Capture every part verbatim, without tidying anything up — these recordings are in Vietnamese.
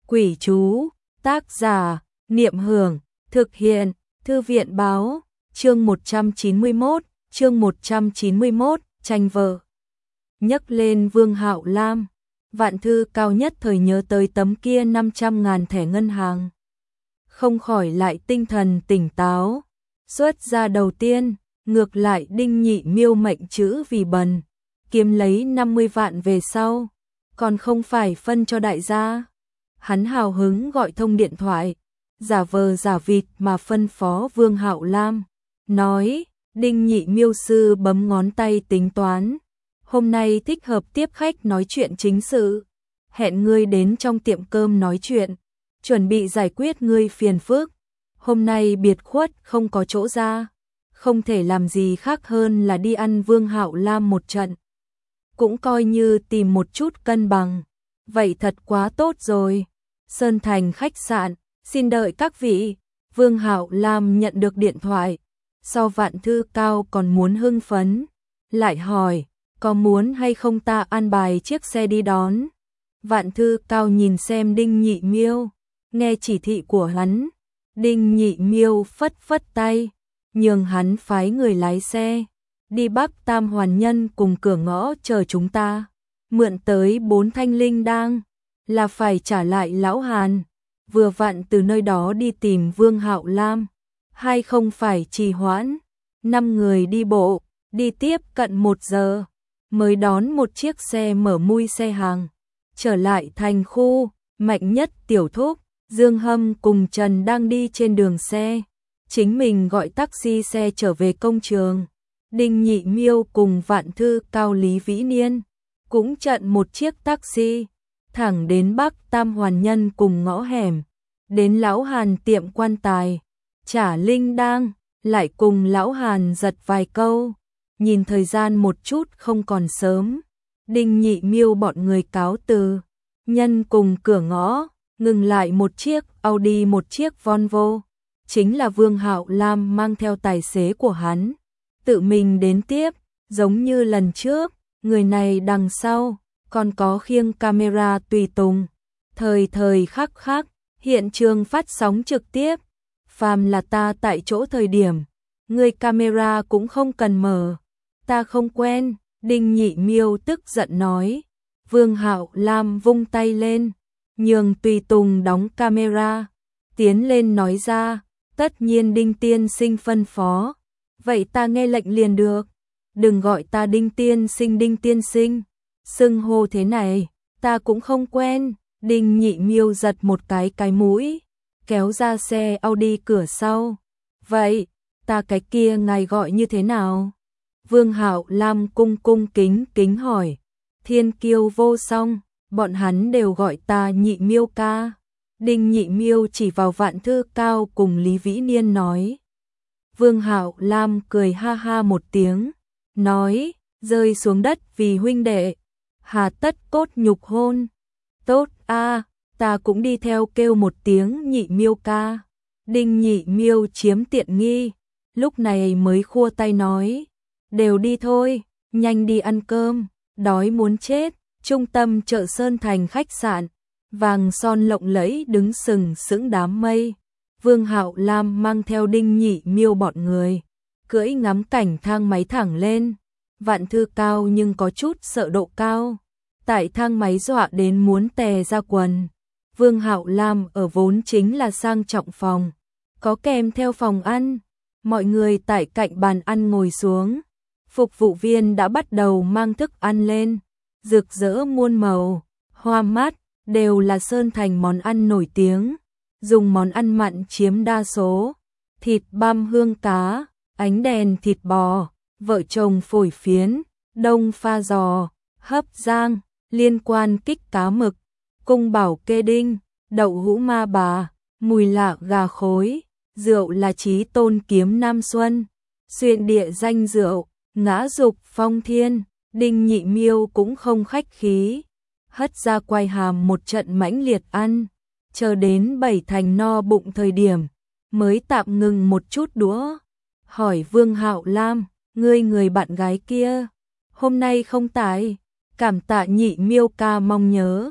Quỷ chú, tác giả, Niệm Hưởng, thực hiện, Thư viện báo, chương một trăm chín mươi mốt, chương một trăm chín mươi mốt, tranh vợ. Nhấc lên Vương Hạo Lam, Vạn Thư Cao nhất thời nhớ tới tấm kia năm trăm ngàn thẻ ngân hàng. Không khỏi lại tinh thần tỉnh táo, xuất ra đầu tiên, ngược lại Đinh Nhị Miêu mệnh chữ vì bần, kiếm lấy năm mươi vạn về sau, còn không phải phân cho đại gia. Hắn hào hứng gọi thông điện thoại, giả vờ giả vịt mà phân phó Vương Hạo Lam, nói, Đinh Nhị Miêu sư bấm ngón tay tính toán, hôm nay thích hợp tiếp khách nói chuyện chính sự, hẹn ngươi đến trong tiệm cơm nói chuyện, chuẩn bị giải quyết ngươi phiền phức, hôm nay biệt khuất không có chỗ ra, không thể làm gì khác hơn là đi ăn Vương Hạo Lam một trận, cũng coi như tìm một chút cân bằng, vậy thật quá tốt rồi. Sơn Thành khách sạn, xin đợi các vị. Vương Hạo Lam nhận được điện thoại, sau Vạn Thư Cao còn muốn hưng phấn, lại hỏi, có muốn hay không ta an bài chiếc xe đi đón. Vạn Thư Cao nhìn xem Đinh Nhị Miêu, nghe chỉ thị của hắn, Đinh Nhị Miêu phất phất tay, nhường hắn phái người lái xe, đi Bắc Tam Hoàn Nhân cùng cửa ngõ chờ chúng ta, mượn tới bốn thanh linh đang, là phải trả lại lão Hàn, vừa vặn từ nơi đó đi tìm Vương Hạo Lam, hay không phải trì hoãn, năm người đi bộ, đi tiếp cận một giờ, mới đón một chiếc xe mở mui xe hàng, trở lại thành khu, Mạnh Nhất Tiểu Thúc, Dương Hâm cùng Trần đang đi trên đường xe, chính mình gọi taxi xe trở về công trường, Đinh Nhị Miêu cùng Vạn Thư Cao Lý Vĩ Niên, cũng chặn một chiếc taxi, thẳng đến Bắc Tam Hoàn Nhân cùng ngõ hẻm, đến lão Hàn tiệm quan tài, trả linh đang, lại cùng lão Hàn giật vài câu, nhìn thời gian một chút không còn sớm, Đinh Nhị Miêu bọn người cáo từ, nhân cùng cửa ngõ, ngừng lại một chiếc Audi một chiếc Volvo, chính là Vương Hạo Lam mang theo tài xế của hắn, tự mình đến tiếp, giống như lần trước, người này đằng sau còn có khiêng camera tùy tùng, thời thời khắc khắc, hiện trường phát sóng trực tiếp, phàm là ta tại chỗ thời điểm, người camera cũng không cần mở, ta không quen, Đinh Nhị Miêu tức giận nói, Vương Hạo Lam vung tay lên, nhường tùy tùng đóng camera, tiến lên nói ra, tất nhiên Đinh Tiên Sinh phân phó, vậy ta nghe lệnh liền được, đừng gọi ta Đinh Tiên Sinh Đinh Tiên Sinh. Xưng hô thế này, ta cũng không quen, Đinh Nhị Miêu giật một cái cái mũi, kéo ra xe Audi cửa sau. Vậy, ta cái kia ngài gọi như thế nào? Vương Hạo Lam cung cung kính kính hỏi. Thiên kiêu vô song, bọn hắn đều gọi ta Nhị Miêu ca. Đinh Nhị Miêu chỉ vào Vạn Thư Cao cùng Lý Vĩ Niên nói. Vương Hạo Lam cười ha ha một tiếng, nói, rơi xuống đất vì huynh đệ. Hà tất cốt nhục hôn. Tốt a, à, ta cũng đi theo kêu một tiếng Nhị Miêu ca. Đinh Nhị Miêu chiếm tiện nghi, lúc này mới khua tay nói, đều đi thôi, nhanh đi ăn cơm, đói muốn chết. Trung tâm chợ Sơn Thành khách sạn, vàng son lộng lẫy đứng sừng sững đám mây. Vương Hạo Lam mang theo Đinh Nhị Miêu bọn người, cưỡi ngắm cảnh thang máy thẳng lên. Vạn Thư Cao nhưng có chút sợ độ cao, tại thang máy dọa đến muốn tè ra quần. Vương Hạo Lam ở vốn chính là sang trọng phòng, có kèm theo phòng ăn, mọi người tại cạnh bàn ăn ngồi xuống, phục vụ viên đã bắt đầu mang thức ăn lên, rực rỡ muôn màu, hoa mát, đều là Sơn Thành món ăn nổi tiếng, dùng món ăn mặn chiếm đa số, thịt băm hương cá, ánh đèn thịt bò, vợ chồng phổi phiến, đông pha giò, hấp giang, liên quan kích cá mực, cung bảo kê đinh, đậu hũ ma bà, mùi lạ gà khối, rượu là Chí Tôn kiếm Nam Xuân, xuyên địa danh rượu, ngã dục phong thiên. Đinh Nhị Miêu cũng không khách khí, hất ra quai hàm một trận mãnh liệt ăn, chờ đến bảy thành no bụng thời điểm, mới tạm ngừng một chút đũa, hỏi Vương Hạo Lam, ngươi người bạn gái kia, hôm nay không tại, cảm tạ Nhị Miêu ca mong nhớ.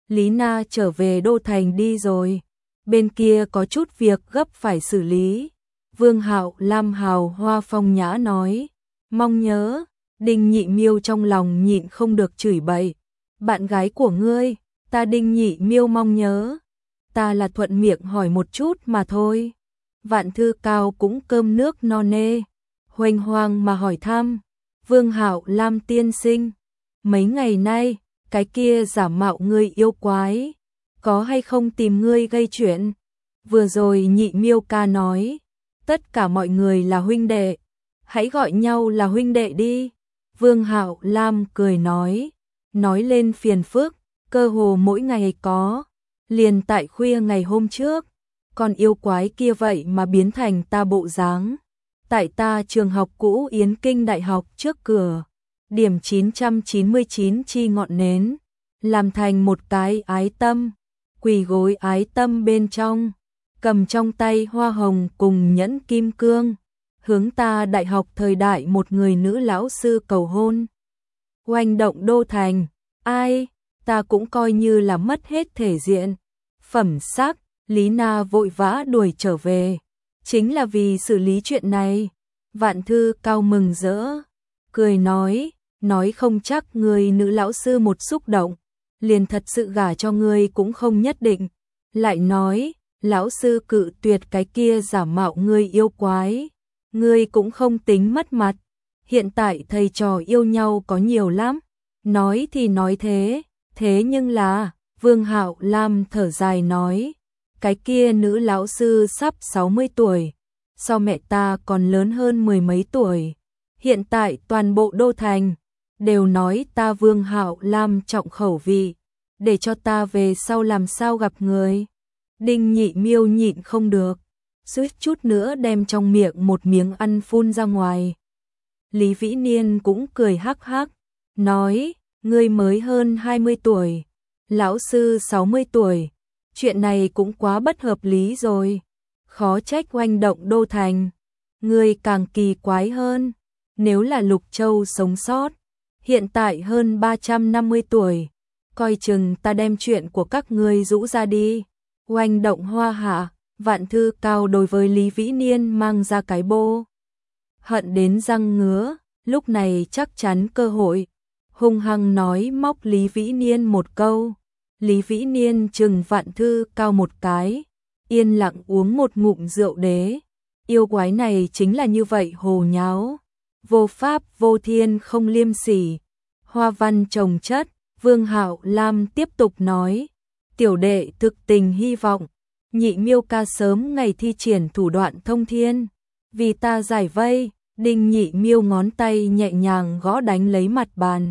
Lý Na trở về Đô Thành đi rồi, bên kia có chút việc gấp phải xử lý. Vương Hạo Lam hào hoa phong nhã nói, mong nhớ. Đinh Nhị Miêu trong lòng nhịn không được chửi bậy, bạn gái của ngươi, ta Đinh Nhị Miêu mong nhớ, ta là thuận miệng hỏi một chút mà thôi. Vạn Thư Cao cũng cơm nước no nê, huênh hoang mà hỏi thăm, Vương Hạo Lam tiên sinh, mấy ngày nay, cái kia giả mạo ngươi yêu quái, có hay không tìm ngươi gây chuyện? Vừa rồi Nhị Miêu ca nói, tất cả mọi người là huynh đệ, hãy gọi nhau là huynh đệ đi. Vương Hạo Lam cười nói, nói lên phiền phức, cơ hồ mỗi ngày có, liền tại khuya ngày hôm trước, con yêu quái kia vậy mà biến thành ta bộ dáng. Tại ta trường học cũ Yến Kinh Đại học trước cửa, điểm chín trăm chín mươi chín chi ngọn nến, làm thành một cái ái tâm, quỳ gối ái tâm bên trong, cầm trong tay hoa hồng cùng nhẫn kim cương, hướng ta đại học thời đại một người nữ lão sư cầu hôn. Oanh động Đô Thành, ai, ta cũng coi như là mất hết thể diện. Phẩm sắc, Lý Na vội vã đuổi trở về, chính là vì xử lý chuyện này. Vạn Thư Cao mừng rỡ, cười nói, nói không chắc người nữ lão sư một xúc động, liền thật sự gả cho ngươi cũng không nhất định. Lại nói, lão sư cự tuyệt cái kia giả mạo ngươi yêu quái, ngươi cũng không tính mất mặt. Hiện tại thầy trò yêu nhau có nhiều lắm, nói thì nói thế, thế nhưng là, Vương Hạo Lam thở dài nói, cái kia nữ lão sư sắp sáu mươi tuổi, so mẹ ta còn lớn hơn mười mấy tuổi. Hiện tại toàn bộ Đô Thành đều nói ta Vương Hạo Lam trọng khẩu vị, để cho ta về sau làm sao gặp người. Đinh Nhị Miêu nhịn không được, suýt chút nữa đem trong miệng một miếng ăn phun ra ngoài. Lý Vĩ Niên cũng cười hắc hắc, nói, ngươi mới hơn hai mươi tuổi, lão sư sáu mươi tuổi, chuyện này cũng quá bất hợp lý rồi, khó trách oanh động Đô Thành. Ngươi càng kỳ quái hơn, nếu là Lục Châu sống sót, hiện tại hơn ba trăm năm mươi tuổi, coi chừng ta đem chuyện của các ngươi rũ ra đi. Oanh động Hoa Hạ, Vạn Thư Cao đối với Lý Vĩ Niên mang ra cái bô hận đến răng ngứa, lúc này chắc chắn cơ hội, hung hăng nói móc Lý Vĩ Niên một câu. Lý Vĩ Niên chừng Vạn Thư Cao một cái, yên lặng uống một ngụm rượu đế. Yêu quái này chính là như vậy hồ nháo, vô pháp vô thiên không liêm sỉ, hoa văn trồng chất. Vương Hạo Lam tiếp tục nói, tiểu đệ thực tình hy vọng Nhị Miêu ca sớm ngày thi triển thủ đoạn thông thiên, vì ta giải vây. Đinh Nhị Miêu ngón tay nhẹ nhàng gõ đánh lấy mặt bàn,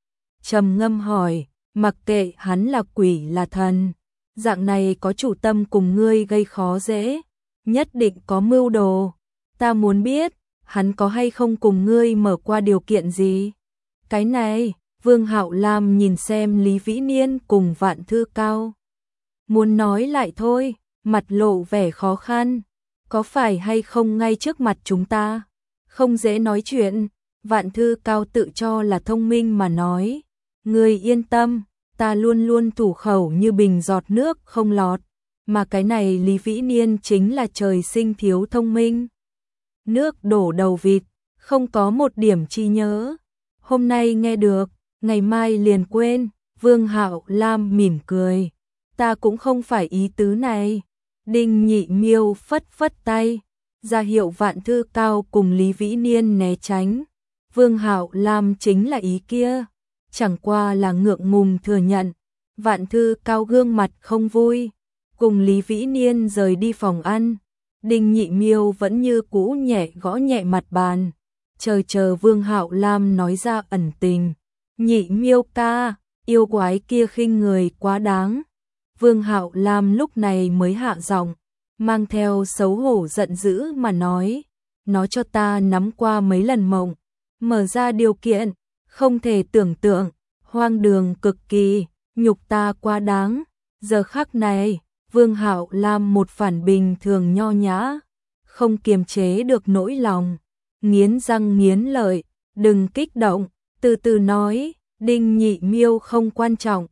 trầm ngâm hỏi, mặc kệ hắn là quỷ là thần, dạng này có chủ tâm cùng ngươi gây khó dễ, nhất định có mưu đồ. Ta muốn biết, hắn có hay không cùng ngươi mở qua điều kiện gì? Cái này, Vương Hạo Lam nhìn xem Lý Vĩ Niên cùng Vạn Thư Cao, muốn nói lại thôi, mặt lộ vẻ khó khăn, có phải hay không ngay trước mặt chúng ta? Không dễ nói chuyện. Vạn Thư Cao tự cho là thông minh mà nói, ngươi yên tâm, ta luôn luôn thủ khẩu như bình giọt nước không lọt, mà cái này Lý Vĩ Niên chính là trời sinh thiếu thông minh. Nước đổ đầu vịt, không có một điểm chi nhớ, hôm nay nghe được, ngày mai liền quên. Vương Hạo Lam mỉm cười, ta cũng không phải ý tứ này. Đinh Nhị Miêu phất phất tay, ra hiệu Vạn Thư Cao cùng Lý Vĩ Niên né tránh. Vương Hạo Lam chính là ý kia, chẳng qua là ngượng ngùng thừa nhận. Vạn Thư Cao gương mặt không vui, cùng Lý Vĩ Niên rời đi phòng ăn. Đinh Nhị Miêu vẫn như cũ nhẹ gõ nhẹ mặt bàn, chờ chờ Vương Hạo Lam nói ra ẩn tình. Nhị Miêu ca, yêu quái kia khinh người quá đáng. Vương Hạo Lam lúc này mới hạ giọng, mang theo xấu hổ giận dữ mà nói, nó cho ta nắm qua mấy lần mộng, mở ra điều kiện, không thể tưởng tượng, hoang đường cực kỳ, nhục ta quá đáng. Giờ khắc này, Vương Hạo Lam một phản bình thường nho nhã, không kiềm chế được nỗi lòng, nghiến răng nghiến lợi, đừng kích động, từ từ nói. Đinh Nhị Miêu không quan trọng,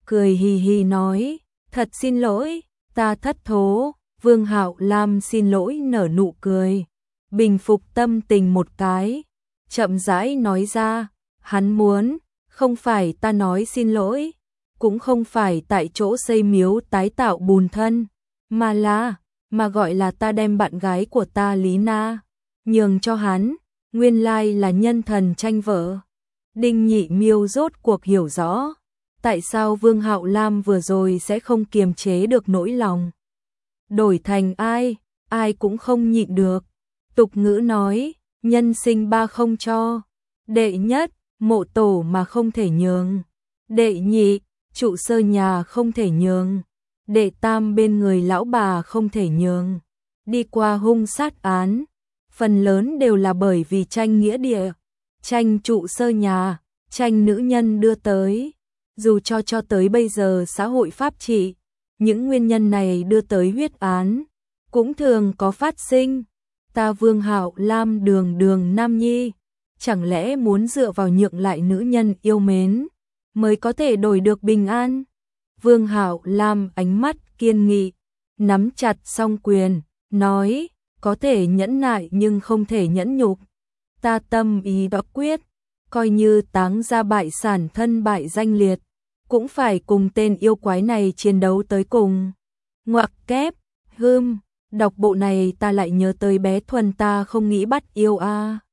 cười hì hì nói, thật xin lỗi, ta thất thố. Vương Hạo Lam xin lỗi nở nụ cười, bình phục tâm tình một cái, chậm rãi nói ra, hắn muốn, không phải ta nói xin lỗi, cũng không phải tại chỗ xây miếu tái tạo bùn thân, mà là, mà gọi là ta đem bạn gái của ta Lý Na nhường cho hắn, nguyên lai là nhân thần tranh vợ. Đinh Nhị Miêu rốt cuộc hiểu rõ, tại sao Vương Hạo Lam vừa rồi sẽ không kiềm chế được nỗi lòng. Đổi thành ai, ai cũng không nhịn được. Tục ngữ nói, nhân sinh ba không cho. Đệ nhất, mộ tổ mà không thể nhường. Đệ nhị, trụ sơ nhà không thể nhường. Đệ tam, bên người lão bà không thể nhường. Đi qua hung sát án, phần lớn đều là bởi vì tranh nghĩa địa, tranh trụ sơ nhà, tranh nữ nhân đưa tới. Dù cho cho tới bây giờ xã hội pháp trị, những nguyên nhân này đưa tới huyết án, cũng thường có phát sinh. Ta Vương Hạo Lam đường đường nam nhi, chẳng lẽ muốn dựa vào nhượng lại nữ nhân yêu mến, mới có thể đổi được bình an? Vương Hạo Lam ánh mắt kiên nghị, nắm chặt song quyền, nói, có thể nhẫn nại nhưng không thể nhẫn nhục. Ta tâm ý đã quyết, coi như táng ra bại sản thân bại danh liệt, cũng phải cùng tên yêu quái này chiến đấu tới cùng. Ngoặc kép, hưm, đọc bộ này ta lại nhớ tới bé Thuần ta không nghĩ bắt yêu a. À.